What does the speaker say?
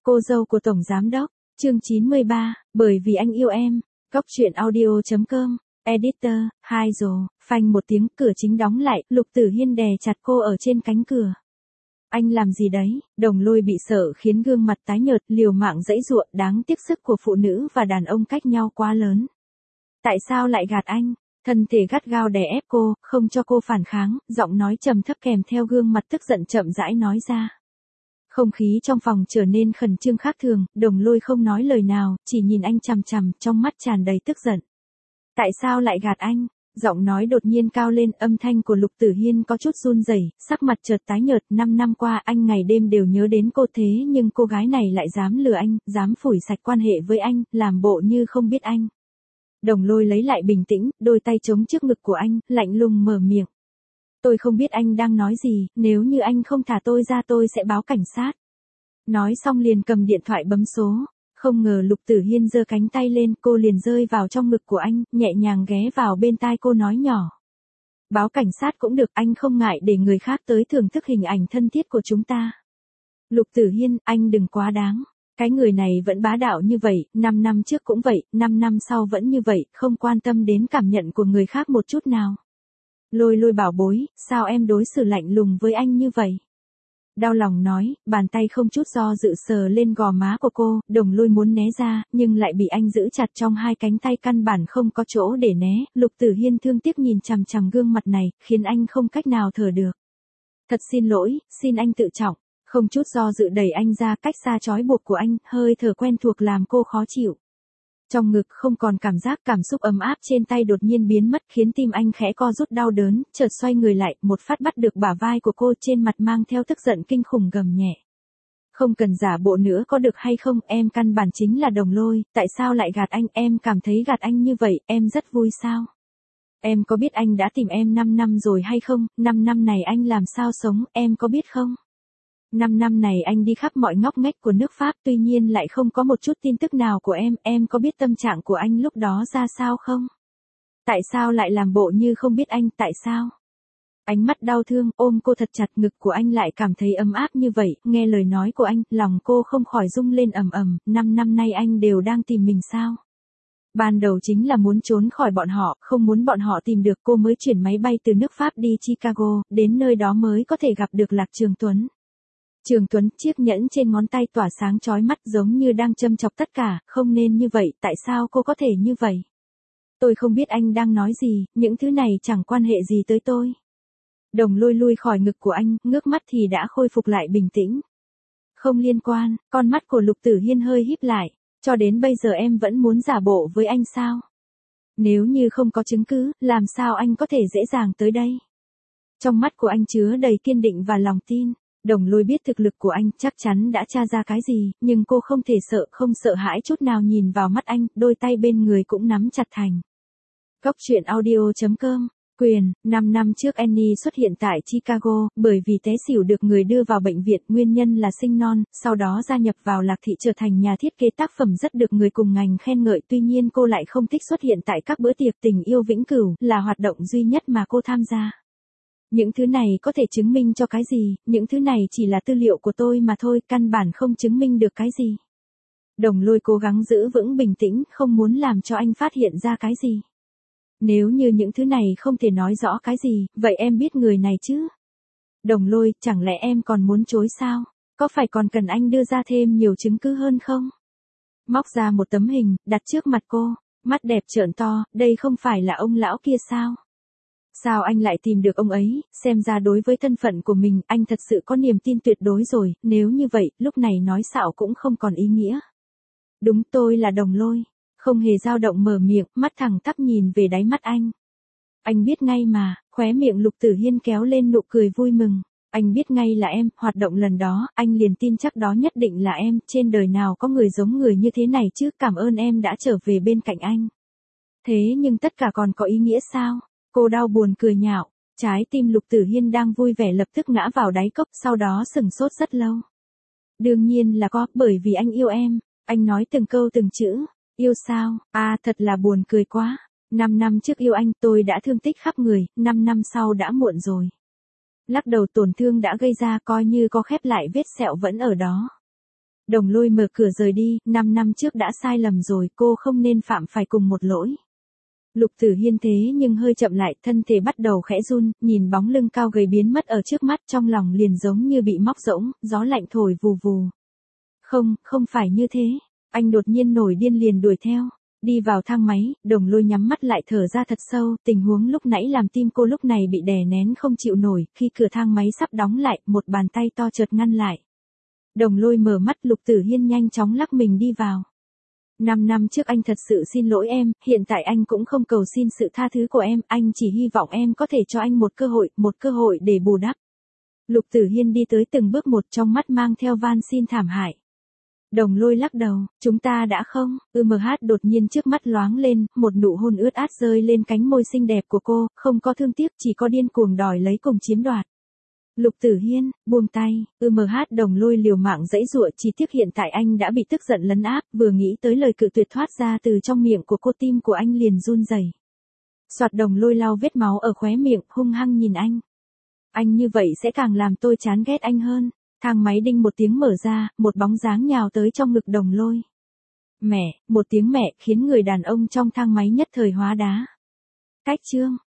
Cô dâu của Tổng Giám Đốc, chương 93, bởi vì anh yêu em, Cóc truyện audio.com, editor, hai rồ, phanh một tiếng cửa chính đóng lại, Lục Tử Hiên đè chặt cô ở trên cánh cửa. Anh làm gì đấy? Đồng Lôi bị sợ khiến gương mặt tái nhợt, liều mạng giãy giụa, đáng tiếc sức của phụ nữ và đàn ông cách nhau quá lớn. Tại sao lại gạt anh? Thân thể gắt gao đè ép cô, không cho cô phản kháng, giọng nói trầm thấp kèm theo gương mặt tức giận chậm rãi nói ra. Không khí trong phòng trở nên khẩn trương khác thường, Đồng Lôi không nói lời nào, chỉ nhìn anh chằm chằm, trong mắt tràn đầy tức giận. Tại sao lại gạt anh? Giọng nói đột nhiên cao lên, âm thanh của Lục Tử Hiên có chút run rẩy, sắc mặt chợt tái nhợt, 5 năm qua anh ngày đêm đều nhớ đến cô thế nhưng cô gái này lại dám lừa anh, dám phủi sạch quan hệ với anh, làm bộ như không biết anh. Đồng Lôi lấy lại bình tĩnh, đôi tay chống trước ngực của anh, lạnh lùng mở miệng. Tôi không biết anh đang nói gì, nếu như anh không thả tôi ra tôi sẽ báo cảnh sát. Nói xong liền cầm điện thoại bấm số. Không ngờ Lục Tử Hiên giơ cánh tay lên, cô liền rơi vào trong ngực của anh, nhẹ nhàng ghé vào bên tai cô nói nhỏ. Báo cảnh sát cũng được, anh không ngại để người khác tới thưởng thức hình ảnh thân thiết của chúng ta. Lục Tử Hiên, anh đừng quá đáng. Cái người này vẫn bá đạo như vậy, 5 năm trước cũng vậy, 5 năm sau vẫn như vậy, không quan tâm đến cảm nhận của người khác một chút nào. Lôi Lôi bảo bối, sao em đối xử lạnh lùng với anh như vậy? Đau lòng nói, bàn tay không chút do dự sờ lên gò má của cô, Đồng Lôi muốn né ra, nhưng lại bị anh giữ chặt trong hai cánh tay, căn bản không có chỗ để né. Lục Tử Hiên thương tiếc nhìn chằm chằm gương mặt này, khiến anh không cách nào thở được. Thật xin lỗi, xin anh tự trọng. Không chút do dự đẩy anh ra, cách xa trói buộc của anh, hơi thở quen thuộc làm cô khó chịu. Trong ngực không còn cảm giác, cảm xúc ấm áp trên tay đột nhiên biến mất, khiến tim anh khẽ co rút đau đớn, chợt xoay người lại, một phát bắt được bả vai của cô, trên mặt mang theo tức giận kinh khủng gầm nhẹ. Không cần giả bộ nữa có được hay không, em căn bản chính là Đồng Lôi, tại sao lại gạt anh, em cảm thấy gạt anh như vậy, em rất vui sao? Em có biết anh đã tìm em 5 năm rồi hay không, 5 năm này anh làm sao sống, em có biết không? 5 năm này anh đi khắp mọi ngóc ngách của nước Pháp, tuy nhiên lại không có một chút tin tức nào của em có biết tâm trạng của anh lúc đó ra sao không? Tại sao lại làm bộ như không biết anh, tại sao? Ánh mắt đau thương, ôm cô thật chặt, ngực của anh lại cảm thấy ấm áp như vậy, nghe lời nói của anh, lòng cô không khỏi rung lên ầm ầm, 5 năm nay anh đều đang tìm mình sao? Ban đầu chính là muốn trốn khỏi bọn họ, không muốn bọn họ tìm được cô mới chuyển máy bay từ nước Pháp đi Chicago, đến nơi đó mới có thể gặp được Lạc Trường Tuấn. Trường Tuấn, chiếc nhẫn trên ngón tay tỏa sáng chói mắt giống như đang châm chọc tất cả, không nên như vậy, tại sao cô có thể như vậy? Tôi không biết anh đang nói gì, những thứ này chẳng quan hệ gì tới tôi. Đồng Lôi lui khỏi ngực của anh, ngước mắt thì đã khôi phục lại bình tĩnh. Không liên quan, con mắt của Lục Tử Hiên hơi híp lại, cho đến bây giờ em vẫn muốn giả bộ với anh sao? Nếu như không có chứng cứ, làm sao anh có thể dễ dàng tới đây? Trong mắt của anh chứa đầy kiên định và lòng tin. Đồng Lôi biết thực lực của anh, chắc chắn đã tra ra cái gì, nhưng cô không thể không sợ hãi chút nào nhìn vào mắt anh, đôi tay bên người cũng nắm chặt thành. Cóc truyện audio.com, quyền, 5 năm trước Annie xuất hiện tại Chicago, bởi vì té xỉu được người đưa vào bệnh viện, nguyên nhân là sinh non, sau đó gia nhập vào Lạc Thị trở thành nhà thiết kế tác phẩm rất được người cùng ngành khen ngợi, tuy nhiên cô lại không thích xuất hiện tại các bữa tiệc tình yêu vĩnh cửu, là hoạt động duy nhất mà cô tham gia. Những thứ này có thể chứng minh cho cái gì, những thứ này chỉ là tư liệu của tôi mà thôi, căn bản không chứng minh được cái gì. Đồng Lôi cố gắng giữ vững bình tĩnh, không muốn làm cho anh phát hiện ra cái gì. Nếu như những thứ này không thể nói rõ cái gì, vậy em biết người này chứ? Đồng Lôi, chẳng lẽ em còn muốn chối sao? Có phải còn cần anh đưa ra thêm nhiều chứng cứ hơn không? Móc ra một tấm hình, đặt trước mặt cô, mắt đẹp trợn to, đây không phải là ông lão kia sao? Sao anh lại tìm được ông ấy, xem ra đối với thân phận của mình, anh thật sự có niềm tin tuyệt đối rồi, nếu như vậy, lúc này nói xạo cũng không còn ý nghĩa. Đúng, tôi là Đồng Lôi, không hề dao động mở miệng, mắt thẳng tắp nhìn về đáy mắt anh. Anh biết ngay mà, khóe miệng Lục Tử Hiên kéo lên nụ cười vui mừng, anh biết ngay là em, hoạt động lần đó, anh liền tin chắc đó nhất định là em, trên đời nào có người giống người như thế này chứ, cảm ơn em đã trở về bên cạnh anh. Thế nhưng tất cả còn có ý nghĩa sao? Cô đau buồn cười nhạo, trái tim Lục Tử Hiên đang vui vẻ lập tức ngã vào đáy cốc, sau đó sừng sốt rất lâu. Đương nhiên là có, bởi vì anh yêu em, anh nói từng câu từng chữ, yêu sao, thật là buồn cười quá, 5 năm trước yêu anh tôi đã thương tích khắp người, 5 năm sau đã muộn rồi. Lắc đầu, tổn thương đã gây ra coi như có khép lại, vết sẹo vẫn ở đó. Đồng Lôi mở cửa rời đi, 5 năm trước đã sai lầm rồi, cô không nên phạm phải cùng một lỗi. Lục Tử Hiên thế nhưng hơi chậm lại, thân thể bắt đầu khẽ run, nhìn bóng lưng cao gầy biến mất ở trước mắt, trong lòng liền giống như bị móc rỗng, gió lạnh thổi vù vù. Không, không phải như thế. Anh đột nhiên nổi điên liền đuổi theo. Đi vào thang máy, Đồng Lôi nhắm mắt lại thở ra thật sâu, tình huống lúc nãy làm tim cô lúc này bị đè nén không chịu nổi, khi cửa thang máy sắp đóng lại, một bàn tay to chợt ngăn lại. Đồng Lôi mở mắt, Lục Tử Hiên nhanh chóng lắc mình đi vào. 5 năm trước anh thật sự xin lỗi em, hiện tại anh cũng không cầu xin sự tha thứ của em, anh chỉ hy vọng em có thể cho anh một cơ hội để bù đắp. Lục Tử Hiên đi tới từng bước một, trong mắt mang theo van xin thảm hại. Đồng Lôi lắc đầu, chúng ta đã không, đột nhiên trước mắt loáng lên, một nụ hôn ướt át rơi lên cánh môi xinh đẹp của cô, không có thương tiếc, chỉ có điên cuồng đòi lấy cùng chiếm đoạt. Lục Tử Hiên, buông tay, Đồng Lôi liều mạng giãy giụa, chỉ tiếc hiện tại anh đã bị tức giận lấn áp, vừa nghĩ tới lời cự tuyệt thoát ra từ trong miệng của cô, tim của anh liền run rẩy. Soạt, Đồng Lôi lau vết máu ở khóe miệng, hung hăng nhìn anh. Anh như vậy sẽ càng làm tôi chán ghét anh hơn. Thang máy đinh một tiếng mở ra, một bóng dáng nhào tới trong ngực Đồng Lôi. Mẹ, một tiếng mẹ khiến người đàn ông trong thang máy nhất thời hóa đá. Cách chương